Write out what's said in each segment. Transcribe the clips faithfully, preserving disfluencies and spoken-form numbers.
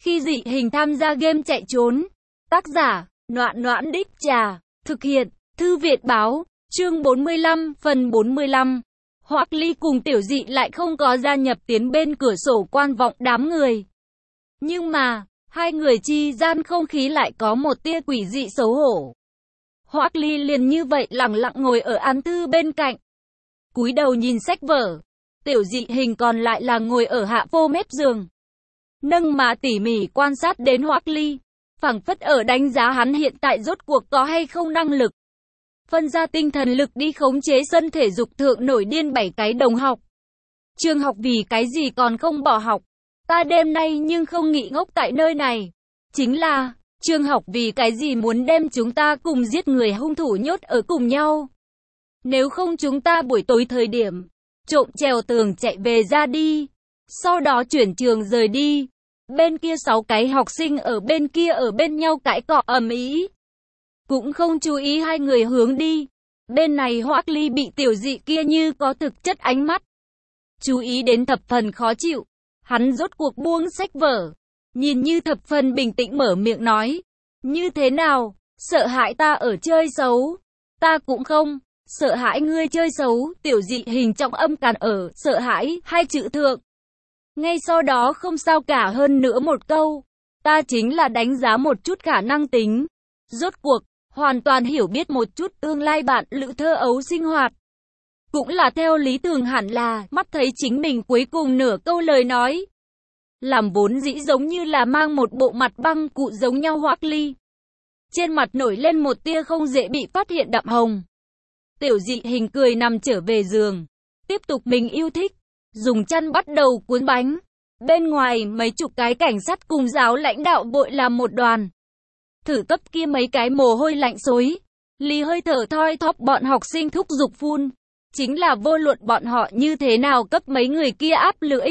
Khi dị hình tham gia game chạy trốn. Tác giả, Noãn Noãn Đích Trà. Thực hiện, Thư Viện Báo. Chương bốn mươi lăm, phần bốn mươi lăm. Hoắc Ly cùng Tiểu Dị lại không có gia nhập tiến bên cửa sổ quan vọng đám người. Nhưng mà, hai người chi gian không khí lại có một tia quỷ dị xấu hổ. Hoắc Ly liền như vậy lặng lặng ngồi ở án thư bên cạnh, cúi đầu nhìn sách vở. Tiểu Dị hình còn lại là ngồi ở hạ vô mép giường, nâng má tỉ mỉ quan sát đến Hoắc Ly, phảng phất ở đánh giá hắn hiện tại rốt cuộc có hay không năng lực phân ra tinh thần lực đi khống chế sân thể dục thượng nổi điên bảy cái đồng học. Trường học vì cái gì còn không bỏ học? Ta đêm nay nhưng không nghỉ ngốc tại nơi này. Chính là, trường học vì cái gì muốn đem chúng ta cùng giết người hung thủ nhốt ở cùng nhau? Nếu không chúng ta buổi tối thời điểm trộm trèo tường chạy về ra đi, sau đó chuyển trường rời đi. Bên kia sáu cái học sinh ở bên kia ở bên nhau cãi cọ ầm ĩ, cũng không chú ý hai người hướng đi. Bên này Hoắc Ly bị Tiểu Dị kia như có thực chất ánh mắt chú ý đến thập phần khó chịu. Hắn rốt cuộc buông sách vở, nhìn như thập phần bình tĩnh mở miệng nói: như thế nào, sợ hãi ta ở chơi xấu? Ta cũng không sợ hãi ngươi chơi xấu. Tiểu Dị hình trọng âm càn ở sợ hãi hai chữ thượng. Ngay sau đó không sao cả hơn nữa một câu: ta chính là đánh giá một chút khả năng tính. Rốt cuộc, hoàn toàn hiểu biết một chút tương lai bạn lữ thơ ấu sinh hoạt. Cũng là theo lý tưởng hẳn là, mắt thấy chính mình cuối cùng nửa câu lời nói làm vốn dĩ giống như là mang một bộ mặt băng cụ giống nhau Hoắc Ly, trên mặt nổi lên một tia không dễ bị phát hiện đậm hồng. Tiểu Dị hình cười nằm trở về giường, tiếp tục mình yêu thích, dùng chăn bắt đầu cuốn bánh. Bên ngoài mấy chục cái cảnh sát cùng giáo lãnh đạo bội làm một đoàn. Thử cấp kia mấy cái mồ hôi lạnh xối, Ly hơi thở thoi thóp bọn học sinh thúc giục phun. Chính là vô luận bọn họ như thế nào cấp mấy người kia áp lưỡi,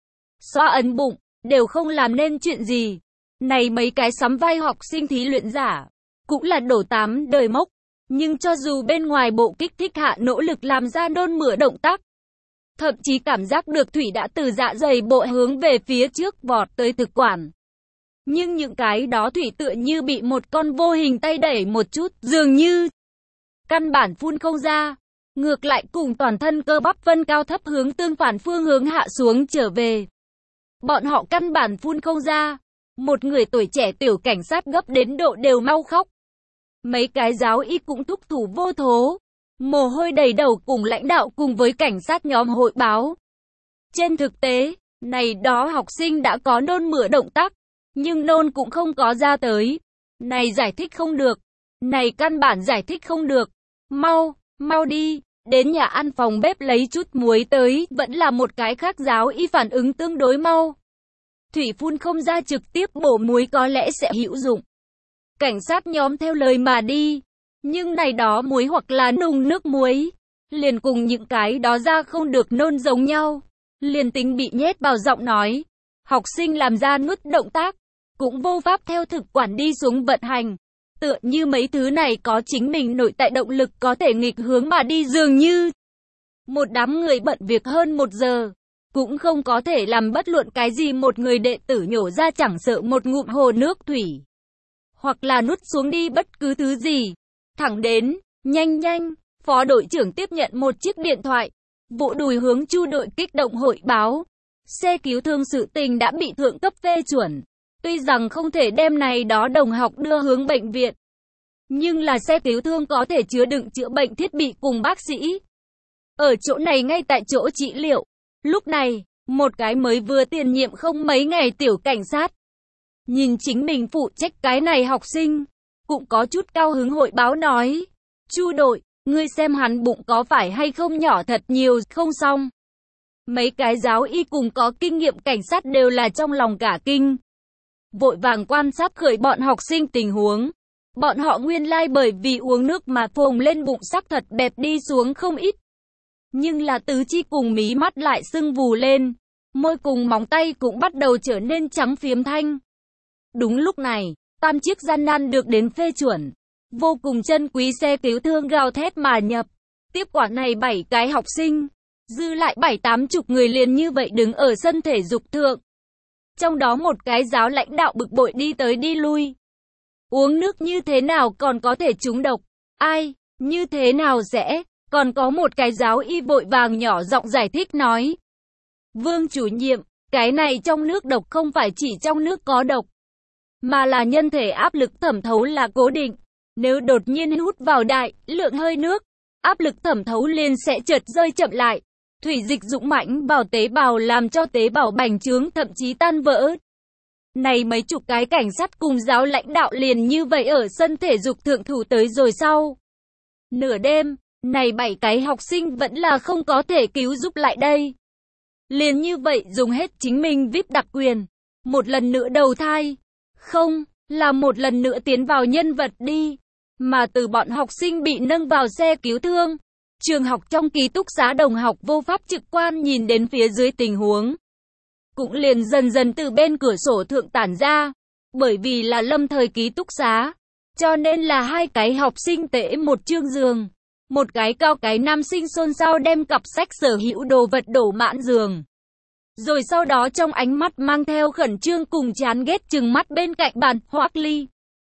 xoa ấn bụng, đều không làm nên chuyện gì. Này mấy cái sắm vai học sinh thí luyện giả, cũng là đổ tám đời mốc. Nhưng cho dù bên ngoài bộ kích thích hạ nỗ lực làm ra nôn mửa động tác, thậm chí cảm giác được thủy đã từ dạ dày bộ hướng về phía trước vọt tới thực quản. Nhưng những cái đó thủy tựa như bị một con vô hình tay đẩy một chút, dường như căn bản phun không ra. Ngược lại cùng toàn thân cơ bắp phân cao thấp hướng tương phản phương hướng hạ xuống trở về. Bọn họ căn bản phun không ra. Một người tuổi trẻ tiểu cảnh sát gấp đến độ đều mau khóc. Mấy cái giáo y cũng thúc thủ vô thố, mồ hôi đầy đầu cùng lãnh đạo cùng với cảnh sát nhóm hội báo. Trên thực tế, này đó học sinh đã có nôn mửa động tác, nhưng nôn cũng không có ra tới. Này giải thích không được. Này căn bản giải thích không được. Mau, mau đi. Đến nhà ăn phòng bếp lấy chút muối tới, vẫn là một cái khác giáo y phản ứng tương đối mau. Thủy phun không ra trực tiếp bổ muối có lẽ sẽ hữu dụng. Cảnh sát nhóm theo lời mà đi. Nhưng này đó muối hoặc là nung nước muối, liền cùng những cái đó ra không được nôn giống nhau. Liền tính bị nhét vào giọng nói, học sinh làm ra nuốt động tác, cũng vô pháp theo thực quản đi xuống vận hành. Tựa như mấy thứ này có chính mình nội tại động lực có thể nghịch hướng mà đi dường như. Một đám người bận việc hơn một giờ, cũng không có thể làm bất luận cái gì một người đệ tử nhổ ra chẳng sợ một ngụm hồ nước thủy. Hoặc là nuốt xuống đi bất cứ thứ gì. Thẳng đến, nhanh nhanh, phó đội trưởng tiếp nhận một chiếc điện thoại. Vụ đùi hướng Chu đội kích động hội báo. Xe cứu thương sự tình đã bị thượng cấp phê chuẩn. Tuy rằng không thể đem này đó đồng học đưa hướng bệnh viện, nhưng là xe cứu thương có thể chứa đựng chữa bệnh thiết bị cùng bác sĩ. Ở chỗ này ngay tại chỗ trị liệu. Lúc này, một cái mới vừa tiền nhiệm không mấy ngày tiểu cảnh sát, nhìn chính mình phụ trách cái này học sinh, cũng có chút cao hứng hội báo nói: Chu đội, ngươi xem hắn bụng có phải hay không nhỏ thật nhiều không xong. Mấy cái giáo y cùng có kinh nghiệm cảnh sát đều là trong lòng cả kinh. Vội vàng quan sát khởi bọn học sinh tình huống. Bọn họ nguyên lai like bởi vì uống nước mà phồng lên bụng sắc thật bẹp đi xuống không ít. Nhưng là tứ chi cùng mí mắt lại sưng vù lên. Môi cùng móng tay cũng bắt đầu trở nên trắng phiếm thanh. Đúng lúc này, tam chiếc gian nan được đến phê chuẩn. Vô cùng chân quý xe cứu thương gào thét mà nhập. Tiếp quả này bảy cái học sinh. Dư lại bảy tám chục người liền như vậy đứng ở sân thể dục thượng. Trong đó một cái giáo lãnh đạo bực bội đi tới đi lui. Uống nước như thế nào còn có thể trúng độc? Ai? Như thế nào sẽ? Còn có một cái giáo y vội vàng nhỏ giọng giải thích nói. Vương chủ nhiệm, cái này trong nước độc không phải chỉ trong nước có độc, mà là nhân thể áp lực thẩm thấu là cố định. Nếu đột nhiên hút vào đại lượng hơi nước, áp lực thẩm thấu liền sẽ chợt rơi chậm lại. Thủy dịch dũng mãnh vào tế bào làm cho tế bào bành trướng thậm chí tan vỡ. Này mấy chục cái cảnh sát cùng giáo lãnh đạo liền như vậy ở sân thể dục thượng thủ tới rồi sau. Nửa đêm, này bảy cái học sinh vẫn là không có thể cứu giúp lại đây. Liền như vậy dùng hết chính mình vê i pê đặc quyền. Một lần nữa đầu thai. Không, là một lần nữa tiến vào nhân vật đi. Mà từ bọn học sinh bị nâng vào xe cứu thương. Trường học trong ký túc xá đồng học vô pháp trực quan nhìn đến phía dưới tình huống. Cũng liền dần dần từ bên cửa sổ thượng tản ra. Bởi vì là lâm thời ký túc xá. Cho nên là hai cái học sinh tễ một chương giường. Một cái cao cái nam sinh xôn xao đem cặp sách sở hữu đồ vật đổ mãn giường. Rồi sau đó trong ánh mắt mang theo khẩn trương cùng chán ghét chừng mắt bên cạnh bàn, Hoắc Ly.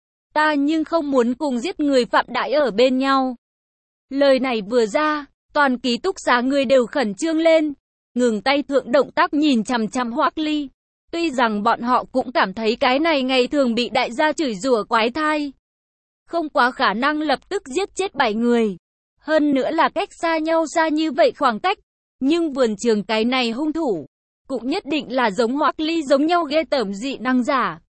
Ta nhưng không muốn cùng giết người phạm đãi ở bên nhau. Lời này vừa ra, toàn ký túc xá người đều khẩn trương lên. Ngừng tay thượng động tác nhìn chằm chằm Hoắc Ly. Tuy rằng bọn họ cũng cảm thấy cái này ngày thường bị đại gia chửi rủa quái thai. Không quá khả năng lập tức giết chết bảy người. Hơn nữa là cách xa nhau ra như vậy khoảng cách. Nhưng vườn trường cái này hung thủ. Cũng nhất định là giống Hoắc Ly giống nhau ghê tởm dị năng giả.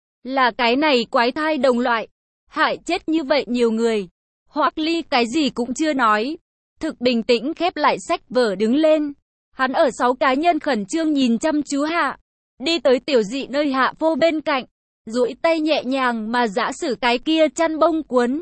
Là cái này quái thai đồng loại. Hại chết như vậy nhiều người. Hoắc Ly cái gì cũng chưa nói. Thực bình tĩnh khép lại sách vở đứng lên. Hắn ở sáu cá nhân khẩn trương nhìn chăm chú hạ. Đi tới tiểu dị nơi hạ phô bên cạnh. Duỗi tay nhẹ nhàng mà giã sử cái kia chăn bông cuốn.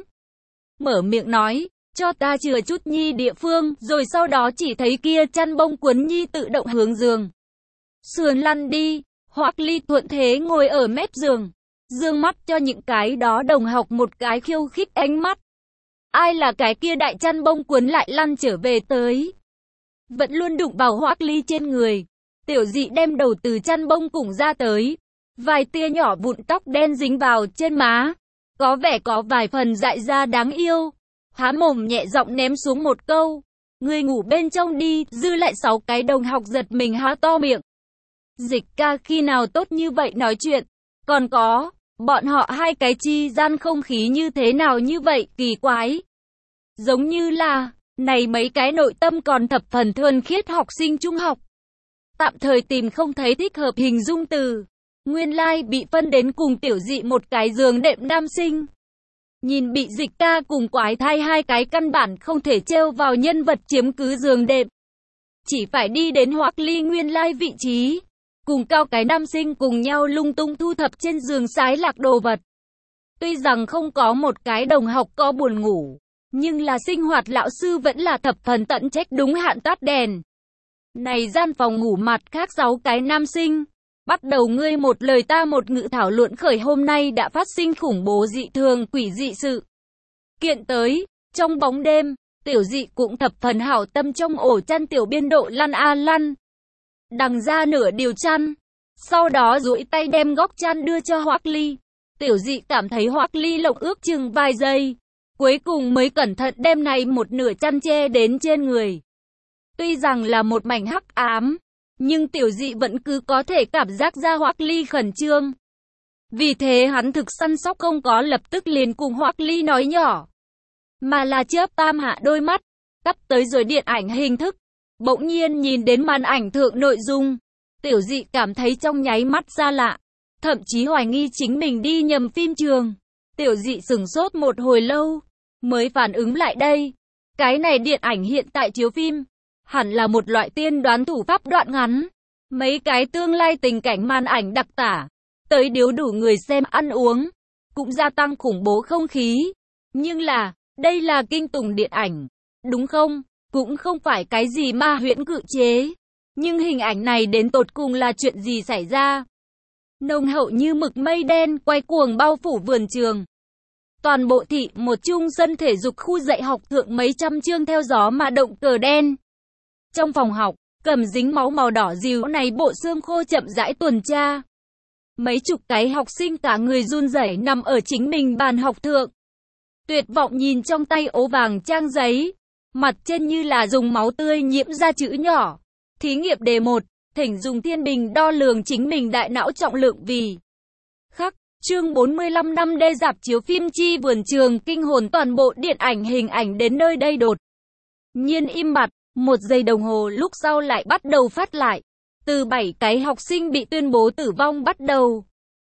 Mở miệng nói. Cho ta chừa chút nhi địa phương. Rồi sau đó chỉ thấy kia chăn bông cuốn nhi tự động hướng giường. Sườn lăn đi. Hoắc Ly thuận thế ngồi ở mép giường. Dương mắt cho những cái đó đồng học một cái khiêu khích ánh mắt. Ai là cái kia đại chăn bông cuốn lại lăn trở về tới. Vẫn luôn đụng vào Hoắc Ly trên người. Tiểu dị đem đầu từ chăn bông cùng ra tới. Vài tia nhỏ vụn tóc đen dính vào trên má. Có vẻ có vài phần dại ra đáng yêu. Há mồm nhẹ giọng ném xuống một câu. Người ngủ bên trong đi. Dư lại sáu cái đồng học giật mình há to miệng. Dịch ca khi nào tốt như vậy nói chuyện. Còn có, bọn họ hai cái chi gian không khí như thế nào như vậy, kỳ quái. Giống như là, này mấy cái nội tâm còn thập phần thuần khiết học sinh trung học. Tạm thời tìm không thấy thích hợp hình dung từ. Nguyên lai like bị phân đến cùng tiểu dị một cái giường đệm nam sinh. Nhìn bị dịch ca cùng quái thai hai cái căn bản không thể treo vào nhân vật chiếm cứ giường đệm. Chỉ phải đi đến Hoắc Ly nguyên lai like vị trí. Cùng cao cái nam sinh cùng nhau lung tung thu thập trên giường sái lạc đồ vật. Tuy rằng không có một cái đồng học có buồn ngủ, nhưng là sinh hoạt lão sư vẫn là thập phần tận trách đúng hạn tắt đèn. Này gian phòng ngủ mặt khác sáu cái nam sinh. Bắt đầu ngươi một lời ta một ngữ thảo luận khởi hôm nay đã phát sinh khủng bố dị thường quỷ dị sự. Kiện tới, trong bóng đêm, tiểu dị cũng thập phần hảo tâm trong ổ chăn tiểu biên độ lăn a lăn. Đằng ra nửa điều chăn. Sau đó duỗi tay đem góc chăn đưa cho Hoắc Ly. Tiểu dị cảm thấy Hoắc Ly lộng ước chừng vài giây. Cuối cùng mới cẩn thận đem này một nửa chăn che đến trên người. Tuy rằng là một mảnh hắc ám, nhưng tiểu dị vẫn cứ có thể cảm giác ra Hoắc Ly khẩn trương. Vì thế hắn thực săn sóc không có lập tức liền cùng Hoắc Ly nói nhỏ. Mà là chớp tam hạ đôi mắt. Cắt tới rồi điện ảnh hình thức. Bỗng nhiên nhìn đến màn ảnh thượng nội dung. Tiểu dị cảm thấy trong nháy mắt xa lạ. Thậm chí hoài nghi chính mình đi nhầm phim trường. Tiểu dị sửng sốt một hồi lâu. Mới phản ứng lại đây. Cái này điện ảnh hiện tại chiếu phim. Hẳn là một loại tiên đoán thủ pháp đoạn ngắn. Mấy cái tương lai tình cảnh màn ảnh đặc tả. Tới điếu đủ người xem ăn uống. Cũng gia tăng khủng bố không khí. Nhưng là, đây là kinh tủng điện ảnh. Đúng không? Cũng không phải cái gì ma huyễn cự chế. Nhưng hình ảnh này đến tột cùng là chuyện gì xảy ra? Nồng hậu như mực mây đen quay cuồng bao phủ vườn trường. Toàn bộ thị một trung sân thể dục khu dạy học thượng mấy trăm chương theo gió mà động cờ đen. Trong phòng học, cầm dính máu màu đỏ dìu này bộ xương khô chậm rãi tuần tra. Mấy chục cái học sinh cả người run rẩy nằm ở chính mình bàn học thượng. Tuyệt vọng nhìn trong tay ố vàng trang giấy. Mặt trên như là dùng máu tươi nhiễm ra chữ nhỏ. Thí nghiệm đề một. Thỉnh dùng thiên bình đo lường chính mình đại não trọng lượng vì khắc. Chương bốn mươi lăm năm D rạp chiếu phim chi vườn trường kinh hồn toàn bộ điện ảnh hình ảnh đến nơi đây đột nhiên im bặt. Một giây đồng hồ lúc sau lại bắt đầu phát lại. Từ bảy cái học sinh bị tuyên bố tử vong bắt đầu.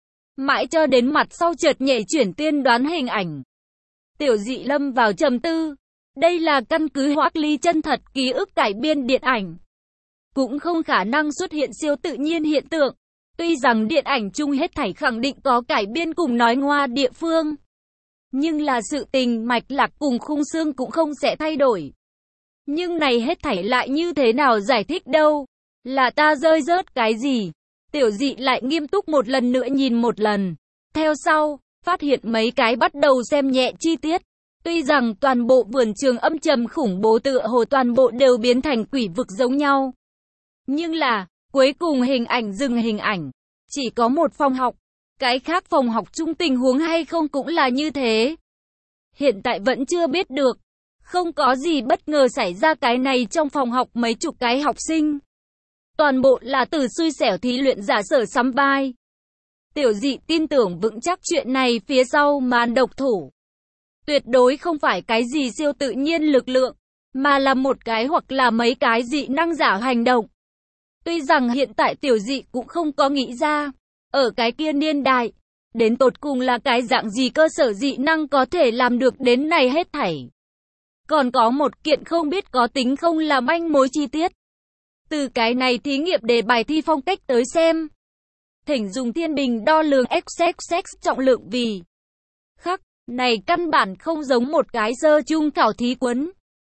Mãi cho đến mặt sau chợt nhảy chuyển tiên đoán hình ảnh. Tiểu Dị lâm vào trầm tư. Đây là căn cứ Hoắc Ly chân thật ký ức cải biên điện ảnh. Cũng không khả năng xuất hiện siêu tự nhiên hiện tượng. Tuy rằng điện ảnh chung hết thảy khẳng định có cải biên cùng nói ngoa địa phương. Nhưng là sự tình mạch lạc cùng khung xương cũng không sẽ thay đổi. Nhưng này hết thảy lại như thế nào giải thích đâu? Là ta rơi rớt cái gì? Tiểu Dị lại nghiêm túc một lần nữa nhìn một lần. Theo sau, phát hiện mấy cái bắt đầu xem nhẹ chi tiết. Tuy rằng toàn bộ vườn trường âm trầm khủng bố tựa hồ toàn bộ đều biến thành quỷ vực giống nhau. Nhưng là, cuối cùng hình ảnh dừng hình ảnh. Chỉ có một phòng học. Cái khác phòng học chung tình huống hay không cũng là như thế. Hiện tại vẫn chưa biết được. Không có gì bất ngờ xảy ra cái này trong phòng học mấy chục cái học sinh. Toàn bộ là từ xui xẻo thí luyện giả sở sắm vai. Tiểu Dị tin tưởng vững chắc chuyện này phía sau màn độc thủ. Tuyệt đối không phải cái gì siêu tự nhiên lực lượng, mà là một cái hoặc là mấy cái dị năng giả hành động. Tuy rằng hiện tại Tiểu Dị cũng không có nghĩ ra, ở cái kia niên đại, đến tột cùng là cái dạng gì cơ sở dị năng có thể làm được đến này hết thảy. Còn có một kiện không biết có tính không là manh mối chi tiết. Từ cái này thí nghiệm đề bài thi phong cách tới xem. Thỉnh dùng thiên bình đo lường x x x trọng lượng vì khắc. Này căn bản không giống một cái sơ chung khảo thí cuốn.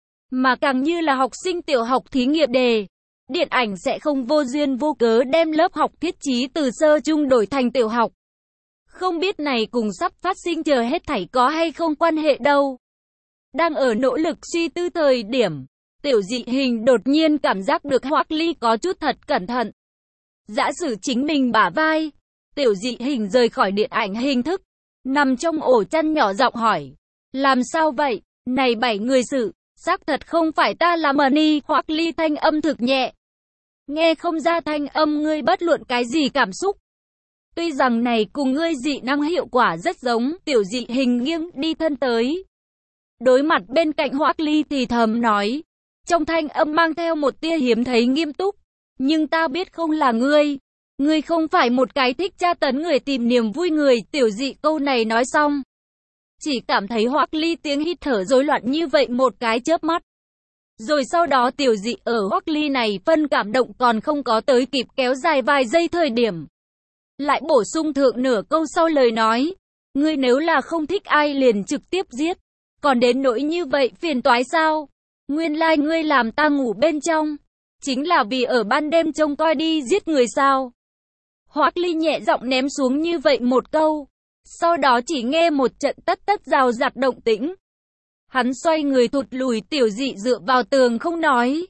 Mà càng như là học sinh tiểu học thí nghiệm đề. Điện ảnh sẽ không vô duyên vô cớ đem lớp học thiết chí từ sơ chung đổi thành tiểu học. Không biết này cùng sắp phát sinh chờ hết thảy có hay không quan hệ đâu. Đang ở nỗ lực suy tư thời điểm. Tiểu Dị hình đột nhiên cảm giác được Hoắc Ly có chút thật cẩn thận. Giả sử chính mình bả vai. Tiểu Dị hình rời khỏi điện ảnh hình thức. Nằm trong ổ chăn nhỏ giọng hỏi. Làm sao vậy? Này bảy người sự. Xác thật không phải ta là Mani. Hoắc Ly thanh âm thực nhẹ. Nghe không ra thanh âm ngươi bất luận cái gì cảm xúc. Tuy rằng này cùng ngươi dị năng hiệu quả rất giống. Tiểu Dị hình nghiêng đi thân tới. Đối mặt bên cạnh Hoắc Ly thì thầm nói. Trong thanh âm mang theo một tia hiếm thấy nghiêm túc. Nhưng ta biết không là ngươi. Ngươi không phải một cái thích tra tấn người tìm niềm vui người. Tiểu Dị câu này nói xong. Chỉ cảm thấy Hoắc Ly tiếng hít thở rối loạn như vậy một cái chớp mắt. Rồi sau đó Tiểu Dị ở Hoắc Ly này phân cảm động còn không có tới kịp kéo dài vài giây thời điểm. Lại bổ sung thượng nửa câu sau lời nói. Ngươi nếu là không thích ai liền trực tiếp giết. Còn đến nỗi như vậy phiền toái sao? Nguyên lai like ngươi làm ta ngủ bên trong. Chính là vì ở ban đêm trông coi đi giết người sao? Hoắc Ly nhẹ giọng ném xuống như vậy một câu. Sau đó chỉ nghe một trận tất tất rào rạt động tĩnh. Hắn xoay người thụt lùi. Tiểu Dị dựa vào tường không nói.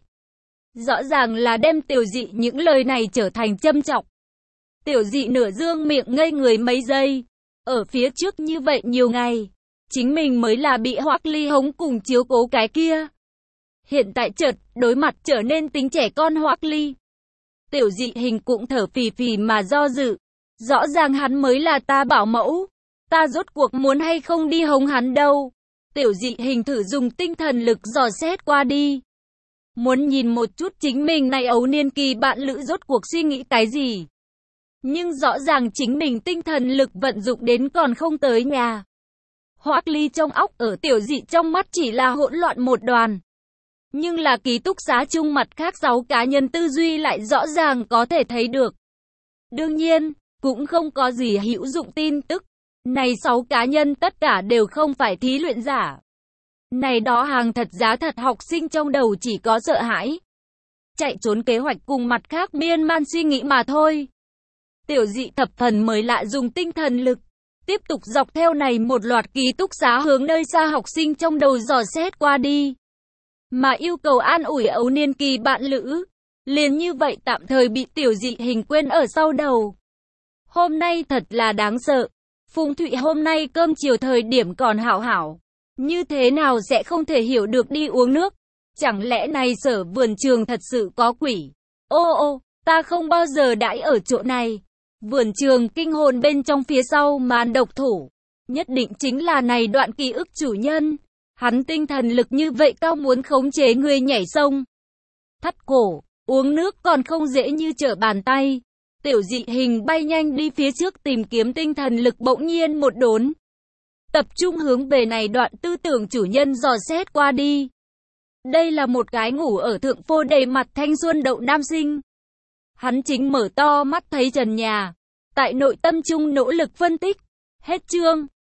Rõ ràng là đem Tiểu Dị những lời này trở thành châm chọc. Tiểu Dị nửa dương miệng ngây người mấy giây. Ở phía trước như vậy nhiều ngày. Chính mình mới là bị Hoắc Ly hống cùng chiếu cố cái kia. Hiện tại chợt, đối mặt trở nên tính trẻ con Hoắc Ly. Tiểu Dị hình cũng thở phì phì mà do dự. Rõ ràng hắn mới là ta bảo mẫu. Ta rốt cuộc muốn hay không đi hống hắn đâu. Tiểu Dị hình thử dùng tinh thần lực dò xét qua đi. Muốn nhìn một chút chính mình này ấu niên kỳ bạn lữ rốt cuộc suy nghĩ cái gì. Nhưng rõ ràng chính mình tinh thần lực vận dụng đến còn không tới nhà. Hoắc Ly trong óc ở Tiểu Dị trong mắt chỉ là hỗn loạn một đoàn. Nhưng là ký túc xá chung mặt khác sáu cá nhân tư duy lại rõ ràng có thể thấy được. Đương nhiên, cũng không có gì hữu dụng tin tức. Này sáu cá nhân tất cả đều không phải thí luyện giả. Này đó hàng thật giá thật học sinh trong đầu chỉ có sợ hãi. Chạy trốn kế hoạch cùng mặt khác miên man suy nghĩ mà thôi. Tiểu Dị thập phần mới lạ dùng tinh thần lực. Tiếp tục dọc theo này một loạt ký túc xá hướng nơi xa học sinh trong đầu dò xét qua đi. Mà yêu cầu an ủi ấu niên kỳ bạn lữ. Liền như vậy tạm thời bị Tiểu Dị hình quên ở sau đầu. Hôm nay thật là đáng sợ. Phùng Thụy hôm nay cơm chiều thời điểm còn hảo hảo. Như thế nào sẽ không thể hiểu được đi uống nước? Chẳng lẽ này Sở Vườn Trường thật sự có quỷ? Ô ô, ta không bao giờ đãi ở chỗ này. Vườn Trường kinh hồn bên trong phía sau màn độc thủ. Nhất định chính là này đoạn ký ức chủ nhân. Hắn tinh thần lực như vậy cao muốn khống chế người nhảy sông. Thắt cổ, uống nước còn không dễ như trở bàn tay. Tiểu dị hình bay nhanh đi phía trước tìm kiếm tinh thần lực bỗng nhiên một đốn. Tập trung hướng về này đoạn tư tưởng chủ nhân dò xét qua đi. Đây là một cái ngủ ở thượng phô đầy mặt thanh xuân đậu nam sinh. Hắn chính mở to mắt thấy trần nhà. Tại nội tâm trung nỗ lực phân tích. Hết chương.